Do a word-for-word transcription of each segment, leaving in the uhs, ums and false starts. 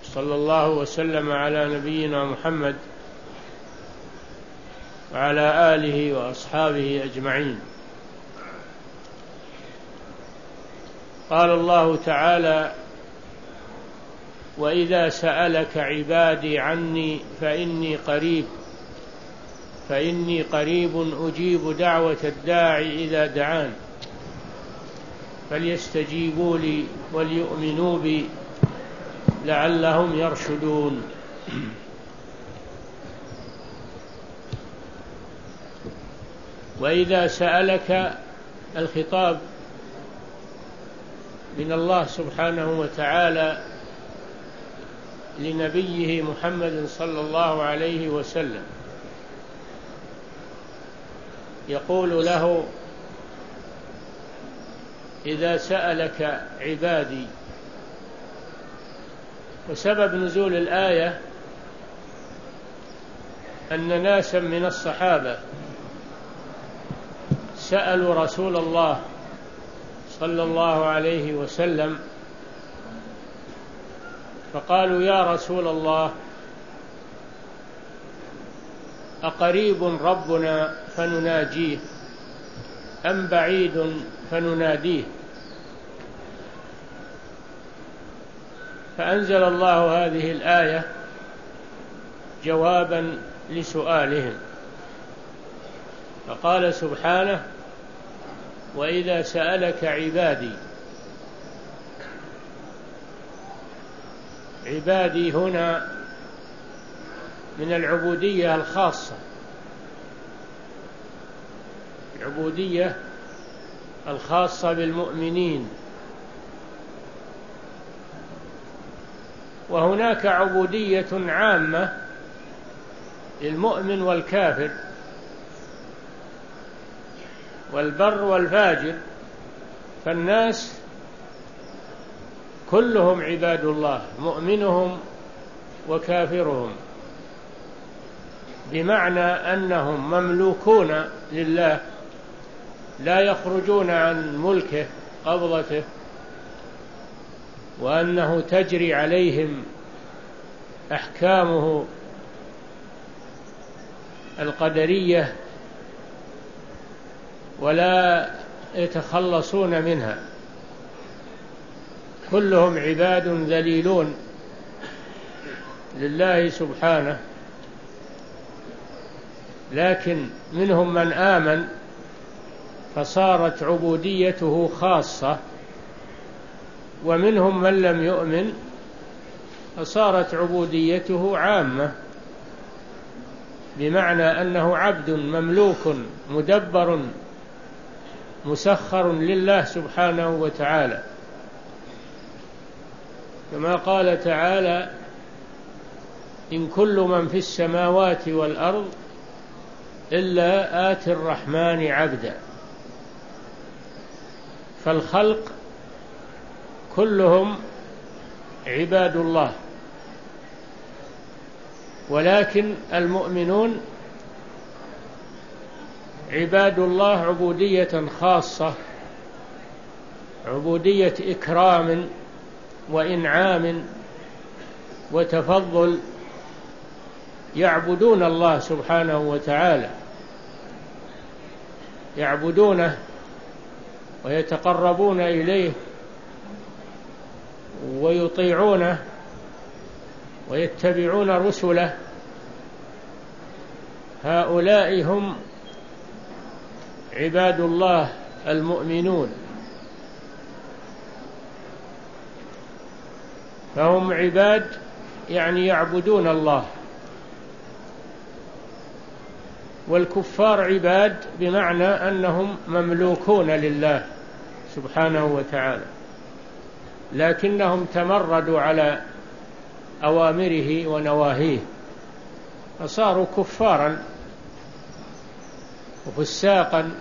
صلى الله وسلم على نبينا محمد وعلى آله وأصحابه أجمعين. قال الله تعالى: وإذا سألك عبادي عني فإني قريب فإني قريب أجيب دعوة الداعي إذا دعان فليستجيبوا لي وليؤمنوا بي لعلهم يرشدون. وإذا سألك، الخطاب من الله سبحانه وتعالى لنبيه محمد صلى الله عليه وسلم، يقول له: إذا سألك عبادي. وسبب نزول الآية أن ناسا من الصحابة سألوا رسول الله صلى الله عليه وسلم فقالوا: يا رسول الله، أقريب ربنا فنناجيه أم بعيد فنناديه؟ فأنزل الله هذه الآية جوابا لسؤالهم، فقال سبحانه: وإذا سألك عبادي. عبادي هنا من العبودية الخاصة، العبودية الخاصة بالمؤمنين، وهناك عبودية عامة للمؤمن والكافر والبر والفاجر، فالناس كلهم عباد الله، مؤمنهم وكافرهم، بمعنى أنهم مملوكون لله، لا يخرجون عن ملكه قبضته، وأنه تجري عليهم أحكامه القدرية ولا يتخلصون منها. كلهم عباد ذليلون لله سبحانه، لكن منهم من آمن فصارت عبوديته خاصة، ومنهم من لم يؤمن فصارت عبوديته عامة، بمعنى أنه عبد مملوك مدبر مسخر لله سبحانه وتعالى، كما قال تعالى: إن كل من في السماوات والأرض إلا آتي الرحمن عبدا. فالخلق كلهم عباد الله، ولكن المؤمنون عباد الله عبودية خاصة، عبودية إكرام وإنعام وتفضل، يعبدون الله سبحانه وتعالى، يعبدونه ويتقربون إليه ويطيعونه ويتبعون رسله. هؤلاء هم عباد الله المؤمنون، فهم عباد يعني يعبدون الله، والكفار عباد بمعنى أنهم مملوكون لله سبحانه وتعالى، لكنهم تمردوا على أوامره ونواهيه فصاروا كفارا وفساقا.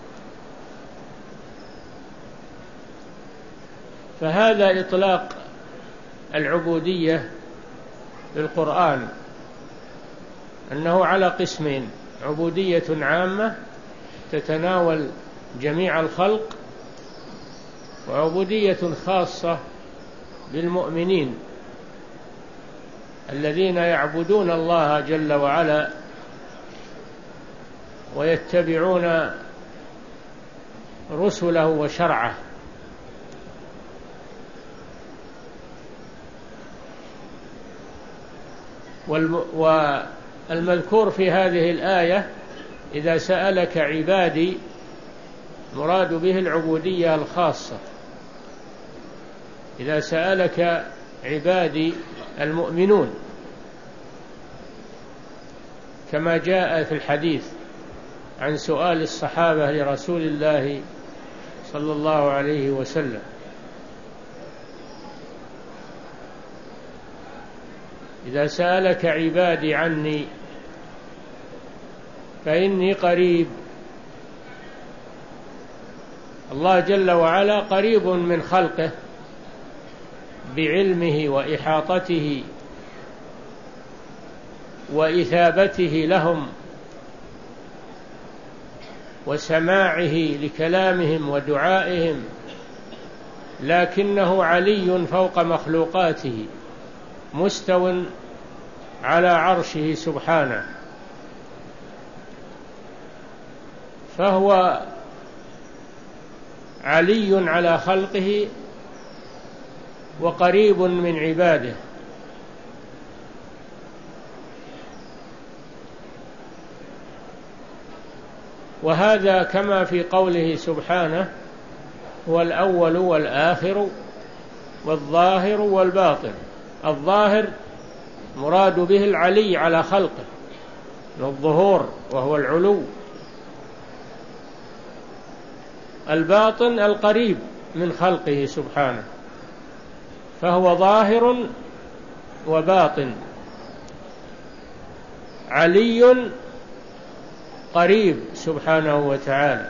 فهذا إطلاق العبودية في القرآن، أنه على قسمين: عبودية عامة تتناول جميع الخلق، وعبودية خاصة بالمؤمنين. الذين يعبدون الله جل وعلا ويتبعون رسله وشرعه. والمذكور في هذه الآية إذا سألك عبادي مراد به العبودية الخاصة. إذا سألك عبادي المؤمنون كما جاء في الحديث عن سؤال الصحابة لرسول الله صلى الله عليه وسلم. إذا سألك عبادي عني فإني قريب. الله جل وعلا قريب من خلقه بعلمه وإحاطته وإثابته لهم وسماعه لكلامهم ودعائهم، لكنه علي فوق مخلوقاته مستو على عرشه سبحانه، فهو علي على خلقه وقريب من عباده. وهذا كما في قوله سبحانه: هو الأول والآخر والظاهر والباطن. الظاهر مراد به العلي على خلقه، الظهور وهو العلو. الباطن القريب من خلقه سبحانه، فهو ظاهر وباطن، علي قريب سبحانه وتعالى.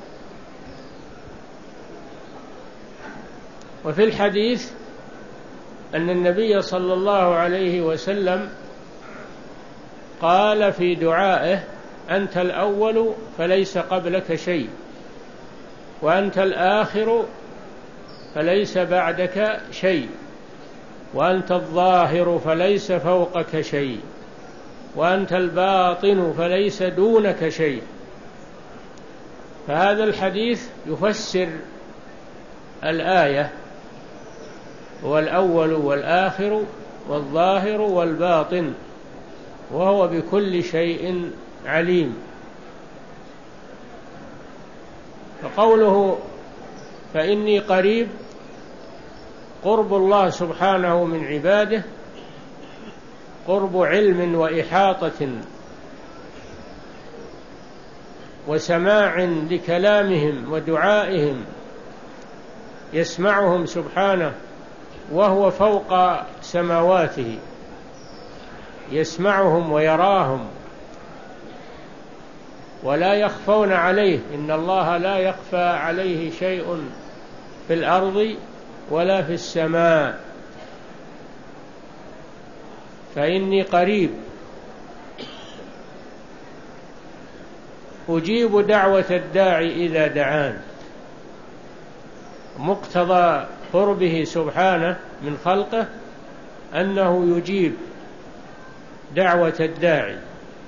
وفي الحديث أن النبي صلى الله عليه وسلم قال في دعائه: أنت الأول فليس قبلك شيء، وأنت الآخر فليس بعدك شيء، وأنت الظاهر فليس فوقك شيء، وأنت الباطن فليس دونك شيء. فهذا الحديث يفسر الآية: هو الأول والآخر والظاهر والباطن وهو بكل شيء عليم. فقوله فإني قريب، قرب الله سبحانه من عباده قرب علم وإحاطة وسماع لكلامهم ودعائهم، يسمعهم سبحانه وهو فوق سماواته، يسمعهم ويراهم ولا يخفون عليه. إن الله لا يخفى عليه شيء في الأرض ولا في السماء. فإني قريب أجيب دعوة الداعي إذا دعان. مقتضى قربه سبحانه من خلقه أنه يجيب دعوة الداعي.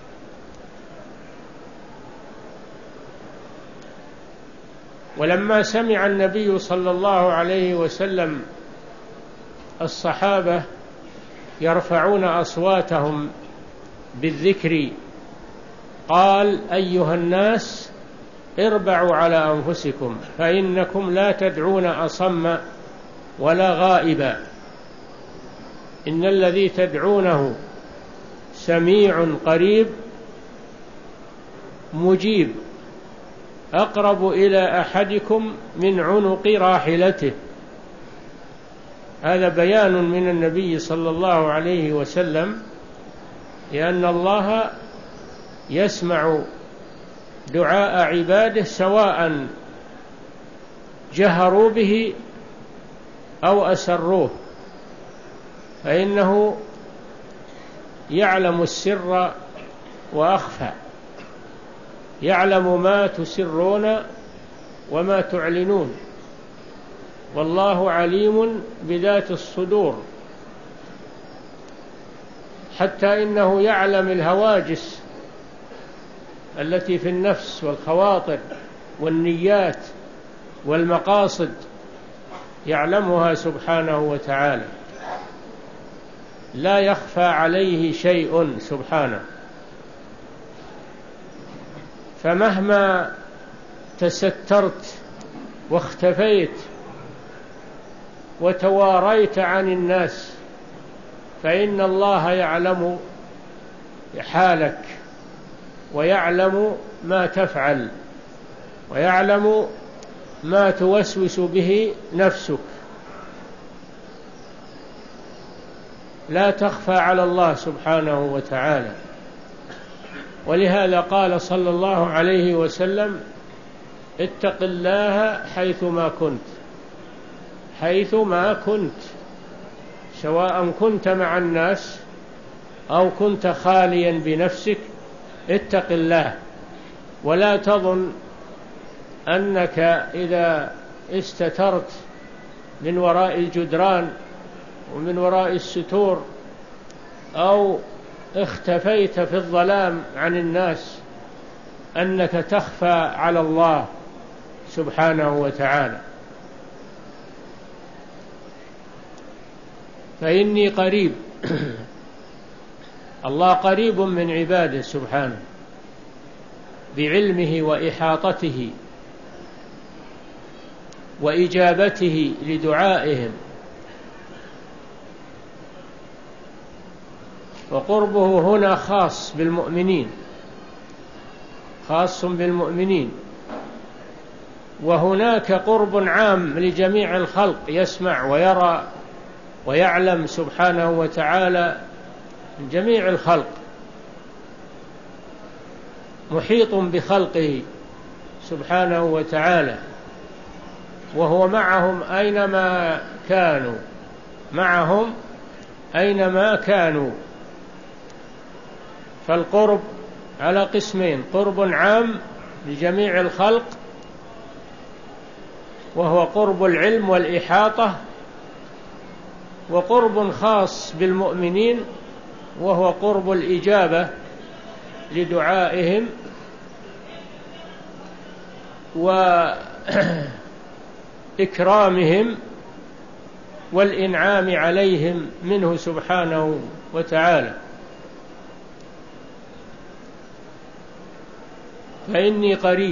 ولما سمع النبي صلى الله عليه وسلم الصحابة يرفعون أصواتهم بالذكر قال: أيها الناس اربعوا على أنفسكم فإنكم لا تدعون أصم ولا غائبا، إن الذي تدعونه سميع قريب مجيب أقرب إلى أحدكم من عنق راحلته. هذا بيان من النبي صلى الله عليه وسلم لأن الله يسمع دعاء عباده سواء جهروا به أو أسروه، فإنه يعلم السر وأخفى، يعلم ما تسرون وما تعلنون، والله عليم بذات الصدور. حتى إنه يعلم الهواجس التي في النفس والخواطر والنيات والمقاصد، يعلمها سبحانه وتعالى، لا يخفى عليه شيء سبحانه. فمهما تسترت واختفيت وتواريت عن الناس فإن الله يعلم حالك، ويعلم ما تفعل، ويعلم ما توسوس به نفسك، لا تخفى على الله سبحانه وتعالى. ولهذا قال صلى الله عليه وسلم: اتق الله حيثما كنت، حيثما كنت، سواء كنت مع الناس أو كنت خاليا بنفسك، اتق الله. ولا تظن أنك إذا استترت من وراء الجدران ومن وراء الستور أو اختفيت في الظلام عن الناس أنك تخفى على الله سبحانه وتعالى. فإني قريب، الله قريب من عباده سبحانه بعلمه وإحاطته وإجابته لدعائهم، وقربه هنا خاص بالمؤمنين، خاص بالمؤمنين. وهناك قرب عام لجميع الخلق، يسمع ويرى ويعلم سبحانه وتعالى جميع الخلق، محيط بخلقه سبحانه وتعالى، وهو معهم أينما كانوا، معهم أينما كانوا. فالقرب على قسمين: قرب عام لجميع الخلق وهو قرب العلم والإحاطة، وقرب خاص بالمؤمنين وهو قرب الإجابة لدعائهم وإكرامهم والإنعام عليهم منه سبحانه وتعالى. فإني قريب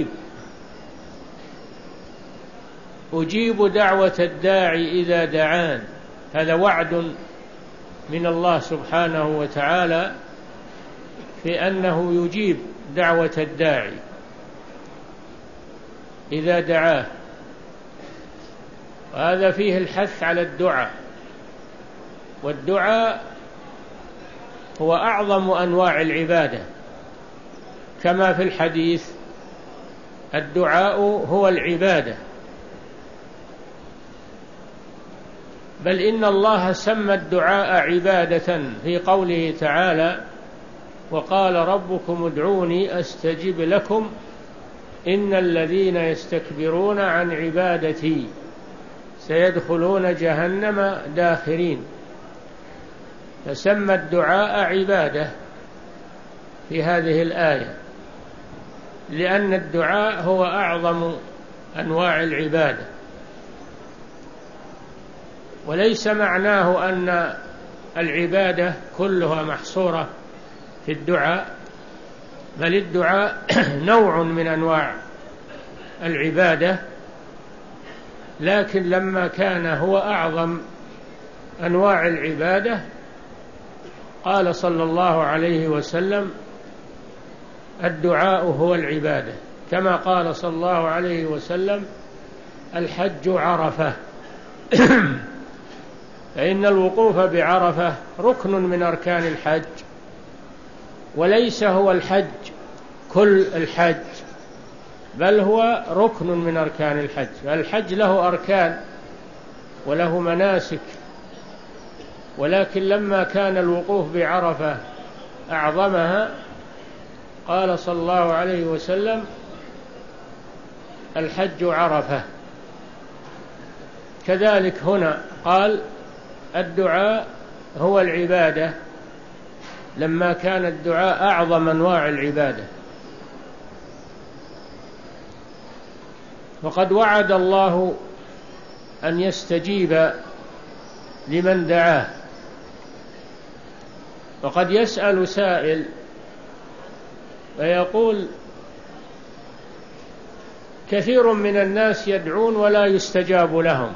أجيب دعوة الداعي إذا دعان، هذا وعد من الله سبحانه وتعالى في أنه يجيب دعوة الداعي إذا دعاه. وهذا فيه الحث على الدعاء، والدعاء هو أعظم أنواع العبادة، كما في الحديث: الدعاء هو العبادة. بل إن الله سمى الدعاء عبادة في قوله تعالى: وقال ربكم ادعوني أستجب لكم إن الذين يستكبرون عن عبادتي سيدخلون جهنم داخرين. فسمى الدعاء عبادة في هذه الآية، لأن الدعاء هو أعظم أنواع العبادة. وليس معناه أن العبادة كلها محصورة في الدعاء، بل الدعاء نوع من أنواع العبادة، لكن لما كان هو أعظم أنواع العبادة قال صلى الله عليه وسلم: الدعاء هو العبادة، كما قال صلى الله عليه وسلم: الحج عرفة. فإن الوقوف بعرفة ركن من أركان الحج، وليس هو الحج كل الحج، بل هو ركن من أركان الحج. الحج له أركان وله مناسك، ولكن لما كان الوقوف بعرفة أعظمها قال صلى الله عليه وسلم: الحج عرفة. كذلك هنا قال: الدعاء هو العبادة، لما كان الدعاء أعظم أنواع العبادة. وقد وعد الله أن يستجيب لمن دعاه. وقد يسأل سائل ويقول: كثير من الناس يدعون ولا يستجاب لهم،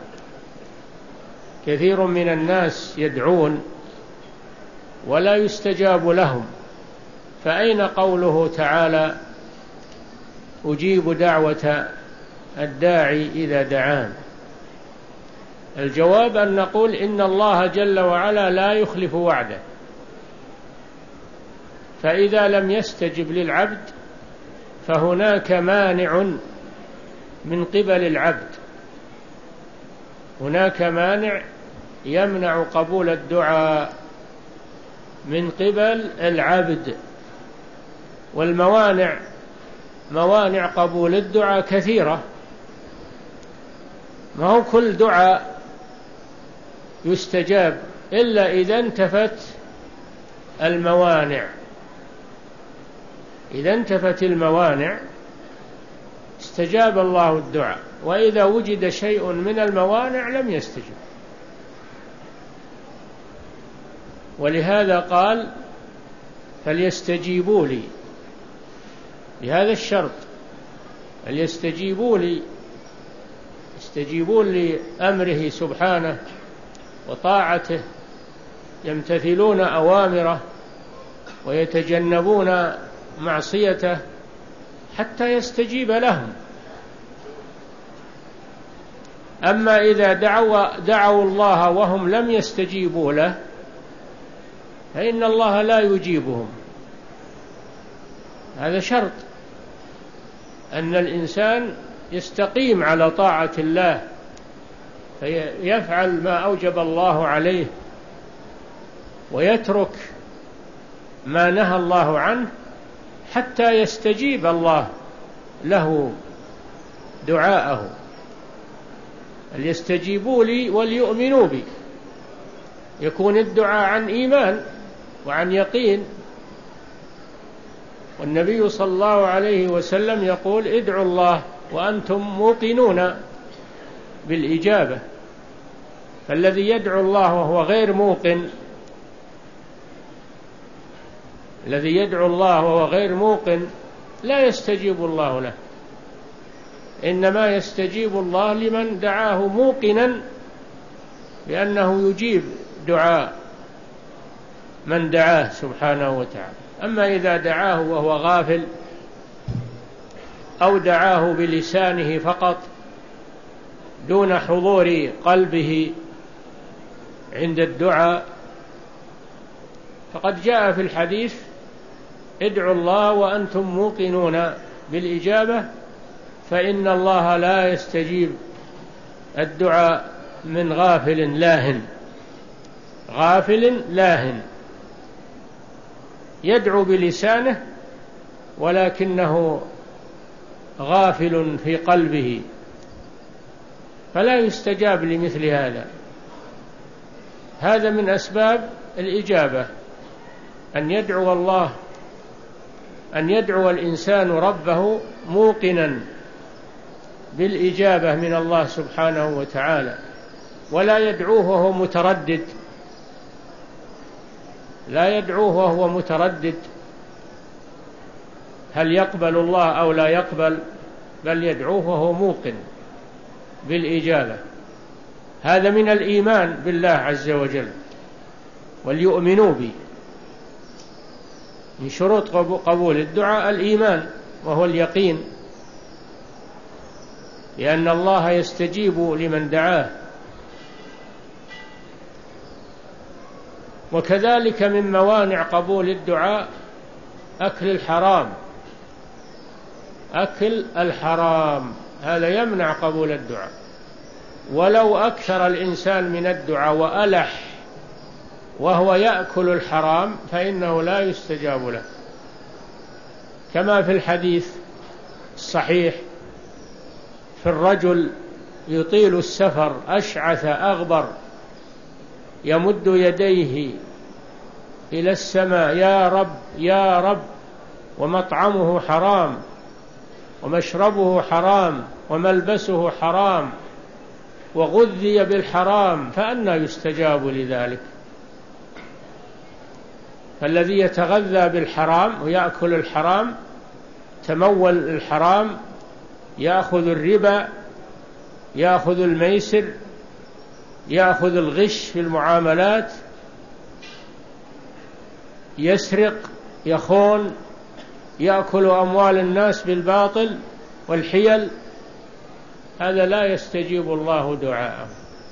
كثير من الناس يدعون ولا يستجاب لهم، فأين قوله تعالى: أجيب دعوة الداعي إذا دعان؟ الجواب أن نقول إن الله جل وعلا لا يخلف وعده، فإذا لم يستجب للعبد فهناك مانع من قبل العبد، هناك مانع يمنع قبول الدعاء من قبل العبد. والموانع موانع قبول الدعاء كثيرة، ما هو كل دعاء يستجاب إلا إذا انتفت الموانع. إذا انتفت الموانع استجاب الله الدعاء، وإذا وجد شيء من الموانع لم يستجب. ولهذا قال: فليستجيبوا لي، بهذا الشرط، فليستجيبوا لي، يستجيبون لأمره سبحانه وطاعته، يمتثلون أوامره ويتجنبون معصيته حتى يستجيب لهم. أما إذا دعوا, دعوا الله وهم لم يستجيبوا له فإن الله لا يجيبهم. هذا شرط أن الإنسان يستقيم على طاعة الله، فيفعل ما أوجب الله عليه ويترك ما نهى الله عنه حتى يستجيب الله له دعاءه. فليستجيبوا لي وليؤمنوا بي، يكون الدعاء عن إيمان وعن يقين. والنبي صلى الله عليه وسلم يقول: ادعوا الله وأنتم موقنون بالإجابة. فالذي يدعو الله وهو غير موقن الذي يدعو الله وهو غير موقن لا يستجيب الله له، إنما يستجيب الله لمن دعاه موقنا بأنه يجيب دعاء من دعاه سبحانه وتعالى. أما إذا دعاه وهو غافل أو دعاه بلسانه فقط دون حضور قلبه عند الدعاء، فقد جاء في الحديث: ادعوا الله وأنتم موقنون بالإجابة، فإن الله لا يستجيب الدعاء من غافل لاهٍ. غافل لاهٍ يدعو بلسانه ولكنه غافل في قلبه، فلا يستجاب لمثل هذا. هذا من أسباب الإجابة، أن يدعو الله أن يدعو الإنسان ربه موقنا بالإجابة من الله سبحانه وتعالى، ولا يدعوه وهو متردد لا يدعوه وهو متردد هل يقبل الله أو لا يقبل، بل يدعوه وهو موقن بالإجابة. هذا من الإيمان بالله عز وجل. وليؤمنوا بي، من شروط قبول الدعاء الإيمان وهو اليقين، لأن الله يستجيب لمن دعاه. وكذلك من موانع قبول الدعاء أكل الحرام. أكل الحرام هذا يمنع قبول الدعاء، ولو أكثر الإنسان من الدعاء وألح وهو يأكل الحرام فإنه لا يستجاب له، كما في الحديث الصحيح في الرجل يطيل السفر أشعث أغبر يمد يديه إلى السماء يا رب يا رب، ومطعمه حرام ومشربه حرام وملبسه حرام وغذي بالحرام، فأنى يستجاب لذلك؟ فالذي يتغذى بالحرام ويأكل الحرام، تمول الحرام، يأخذ الربا، يأخذ الميسر، يأخذ الغش في المعاملات، يسرق، يخون، يأكل أموال الناس بالباطل والحيل، هذا لا يستجيب الله دعاءه،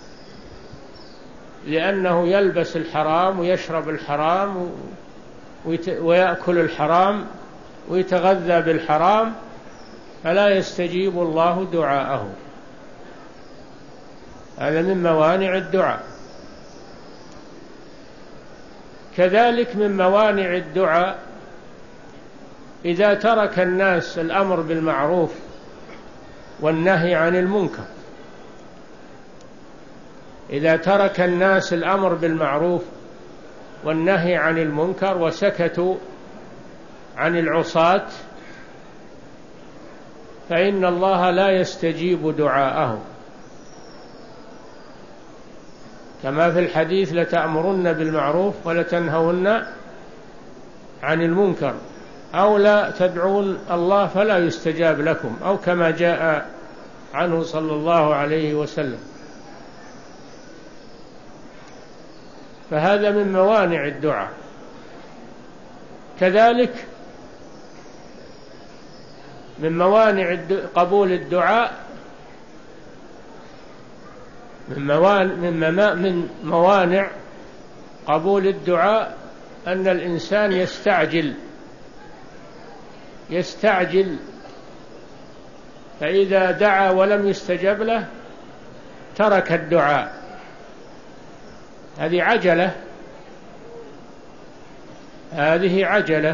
لأنه يلبس الحرام ويشرب الحرام ويأكل الحرام ويتغذى بالحرام، فلا يستجيب الله دعاءه. هذا من موانع الدعاء. كذلك من موانع الدعاء إذا ترك الناس الأمر بالمعروف والنهي عن المنكر. إذا ترك الناس الأمر بالمعروف والنهي عن المنكر وسكتوا عن العصاة، فإن الله لا يستجيب دعاءه، كما في الحديث: لتأمرن بالمعروف ولتنهون عن المنكر، أو لا تدعون الله فلا يستجاب لكم، أو كما جاء عنه صلى الله عليه وسلم. فهذا من موانع الدعاء. كذلك من موانع قبول الدعاء من موانع, من موانع قبول الدعاء أن الإنسان يستعجل يستعجل فإذا دعا ولم يستجب له ترك الدعاء. هذه عجلة هذه عجلة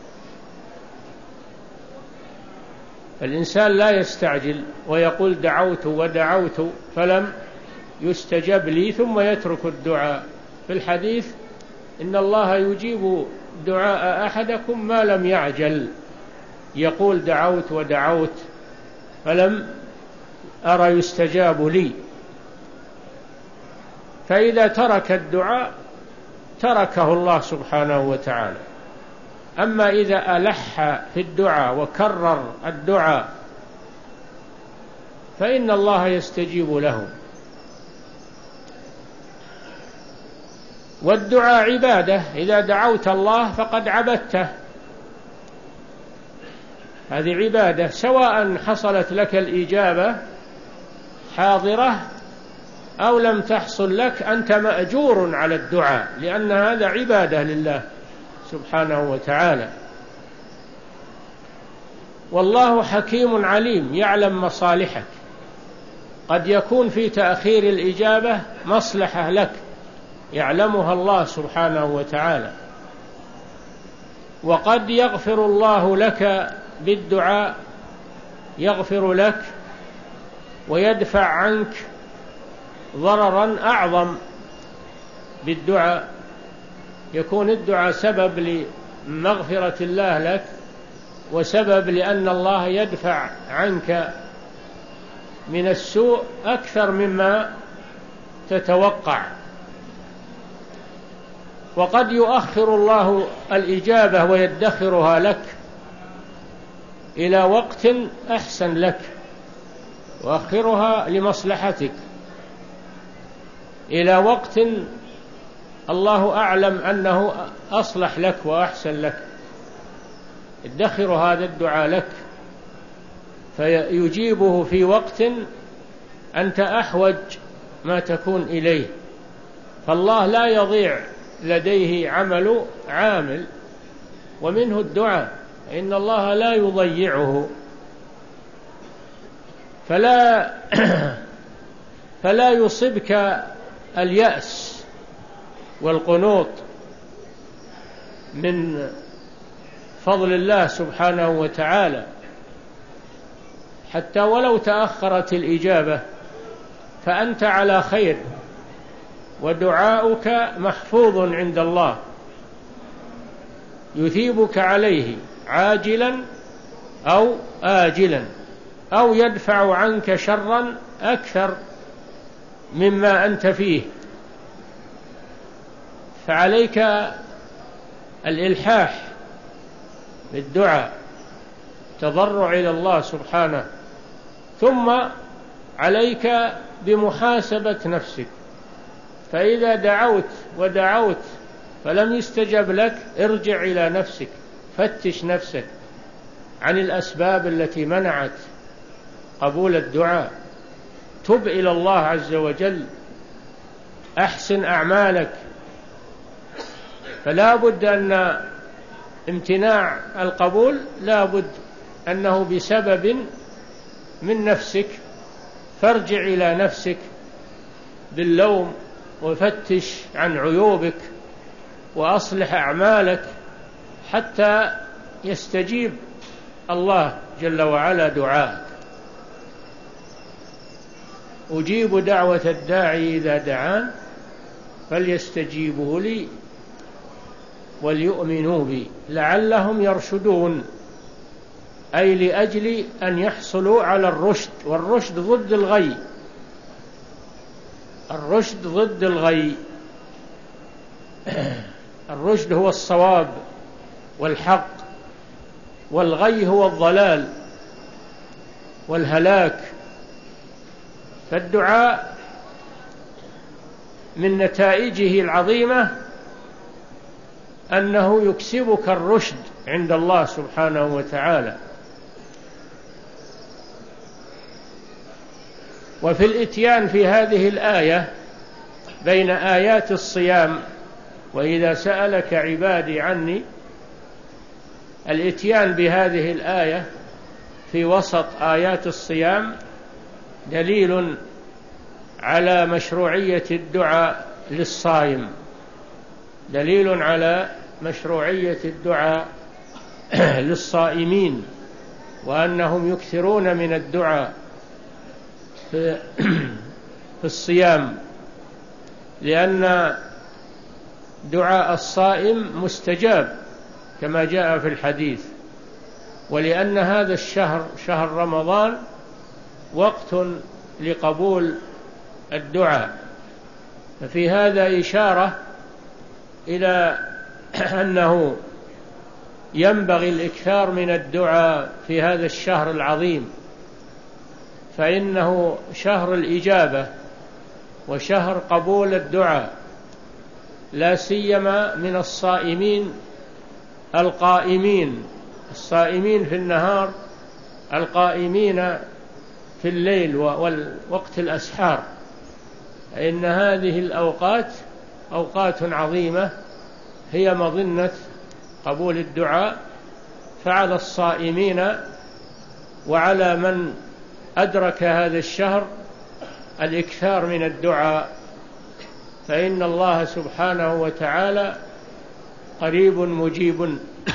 الإنسان لا يستعجل ويقول دعوت ودعوت فلم يستجب لي ثم يترك الدعاء. في الحديث: إن الله يجيب دعاء أحدكم ما لم يعجل، يقول دعوت ودعوت فلم أرى يستجاب لي. فإذا ترك الدعاء تركه الله سبحانه وتعالى. أما إذا ألح في الدعاء وكرر الدعاء فإن الله يستجيب له. والدعاء عبادة، إذا دعوت الله فقد عبدته، هذه عبادة، سواء حصلت لك الإجابة حاضرة أو لم تحصل لك، أنت مأجور على الدعاء، لأن هذا عبادة لله سبحانه وتعالى. والله حكيم عليم يعلم مصالحك، قد يكون في تأخير الإجابة مصلحة لك يعلمها الله سبحانه وتعالى، وقد يغفر الله لك بالدعاء، يغفر لك ويدفع عنك ضررا أعظم بالدعاء، يكون الدعاء سبب لمغفرة الله لك وسبب لأن الله يدفع عنك من السوء أكثر مما تتوقع. وقد يؤخر الله الإجابة ويدخرها لك إلى وقت أحسن لك، يؤخرها لمصلحتك إلى وقت الله أعلم أنه أصلح لك وأحسن لك، يدخر هذا الدعاء لك فيجيبه في وقت أنت أحوج ما تكون إليه. فالله لا يضيع لديه عمل عامل، ومنه الدعاء، إن الله لا يضيعه. فلا فلا يصبك اليأس والقنوط من فضل الله سبحانه وتعالى، حتى ولو تأخرت الإجابة فأنت على خير ودعاؤك محفوظ عند الله يثيبك عليه عاجلا أو آجلا، أو يدفع عنك شرا أكثر مما أنت فيه. فعليك الإلحاح بالدعاء، تضرع إلى الله سبحانه، ثم عليك بمحاسبة نفسك. فإذا دعوت ودعوت فلم يستجب لك، ارجع إلى نفسك، فتش نفسك عن الأسباب التي منعت قبول الدعاء، تب إلى الله عز وجل، أحسن أعمالك. فلا بد أن امتناع القبول لا بد أنه بسبب من نفسك، فارجع إلى نفسك باللوم وفتش عن عيوبك وأصلح أعمالك حتى يستجيب الله جل وعلا دعاءك. أجيب دعوة الداعي إذا دعان فليستجيبوا لي وليؤمنوا بي لعلهم يرشدون، أي لأجل أن يحصلوا على الرشد، والرشد ضد الغي، الرشد ضد الغي. الرشد هو الصواب والحق، والغي هو الضلال والهلاك. فالدعاء من نتائجه العظيمة أنه يكسبك الرشد عند الله سبحانه وتعالى. وفي الإتيان في هذه الآية بين آيات الصيام وإذا سألك عبادي عني، الإتيان بهذه الآية في وسط آيات الصيام دليل على مشروعية الدعاء للصائم، دليل على مشروعية الدعاء للصائمين، وأنهم يكثرون من الدعاء في الصيام، لأن دعاء الصائم مستجاب كما جاء في الحديث، ولأن هذا الشهر شهر رمضان وقت لقبول الدعاء. ففي هذا إشارة إلى أنه ينبغي الإكثار من الدعاء في هذا الشهر العظيم، فإنه شهر الإجابة وشهر قبول الدعاء، لا سيما من الصائمين القائمين، الصائمين في النهار، القائمين في الليل ووقت الأسحار، إن هذه الأوقات أوقات عظيمة هي مظنة قبول الدعاء. فعلى الصائمين وعلى من أدرك هذا الشهر الإكثار من الدعاء، فإن الله سبحانه وتعالى قريب مجيب.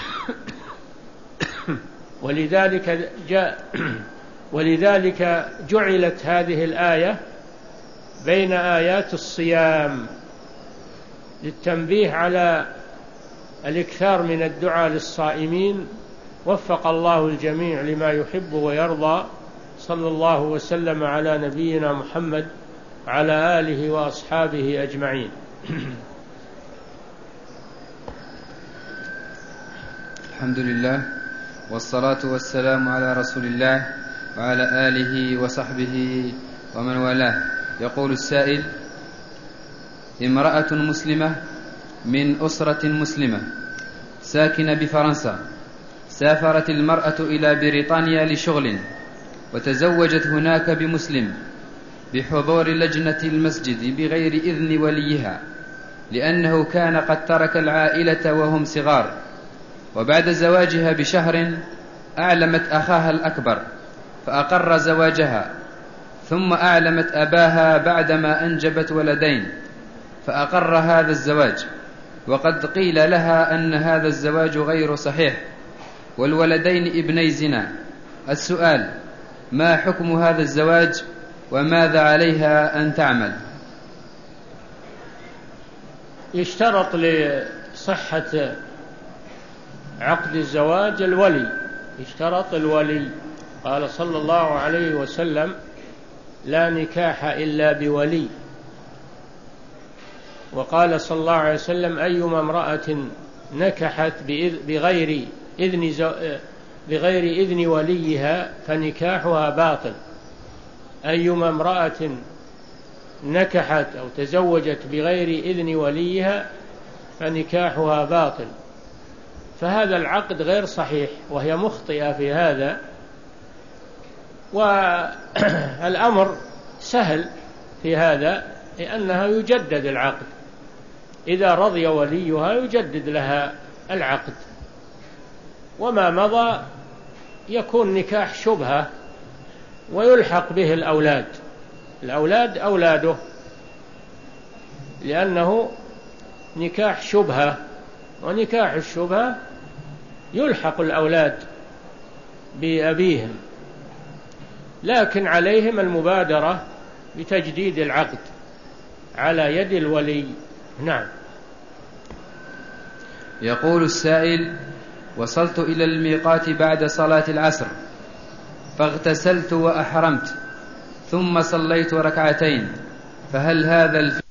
ولذلك جاء ولذلك جعلت هذه الآية بين آيات الصيام للتنبيه على الإكثار من الدعاء للصائمين. وفق الله الجميع لما يحب ويرضى. صلى الله وسلم على نبينا محمد وعلى آله وأصحابه أجمعين. الحمد لله والصلاة والسلام على رسول الله وعلى آله وصحبه ومن والاه. يقول السائل: امرأة مسلمة من أسرة مسلمة ساكنة بفرنسا، سافرت المرأة إلى بريطانيا لشغل، وتزوجت هناك بمسلم بحضور لجنة المسجد بغير إذن وليها، لأنه كان قد ترك العائلة وهم صغار. وبعد زواجها بشهر أعلمت أخاها الأكبر فأقر زواجها، ثم أعلمت أباها بعدما أنجبت ولدين فأقر هذا الزواج، وقد قيل لها أن هذا الزواج غير صحيح والولدين ابني زنا. السؤال: ما حكم هذا الزواج وماذا عليها أن تعمل؟ يشترط لصحة عقد الزواج الولي، اشترط الولي. قال صلى الله عليه وسلم: لا نكاح إلا بولي. وقال صلى الله عليه وسلم: أيما امرأة نكحت بغير إذن, بغير إذن وليها فنكاحها باطل. أيما امرأة نكحت أو تزوجت بغير إذن وليها فنكاحها باطل. فهذا العقد غير صحيح، وهي مخطئة في هذا. والأمر سهل في هذا، لأنها يجدد العقد، إذا رضي وليها يجدد لها العقد. وما مضى يكون نكاح شبهة ويلحق به الأولاد، الأولاد أولاده، لأنه نكاح شبهة، ونكاح الشبهة يلحق الأولاد بأبيهم، لكن عليهم المبادرة بتجديد العقد على يد الولي. نعم. يقول السائل: وصلت إلى الميقات بعد صلاة العصر، فاغتسلت وأحرمت، ثم صليت ركعتين، فهل هذا الفعل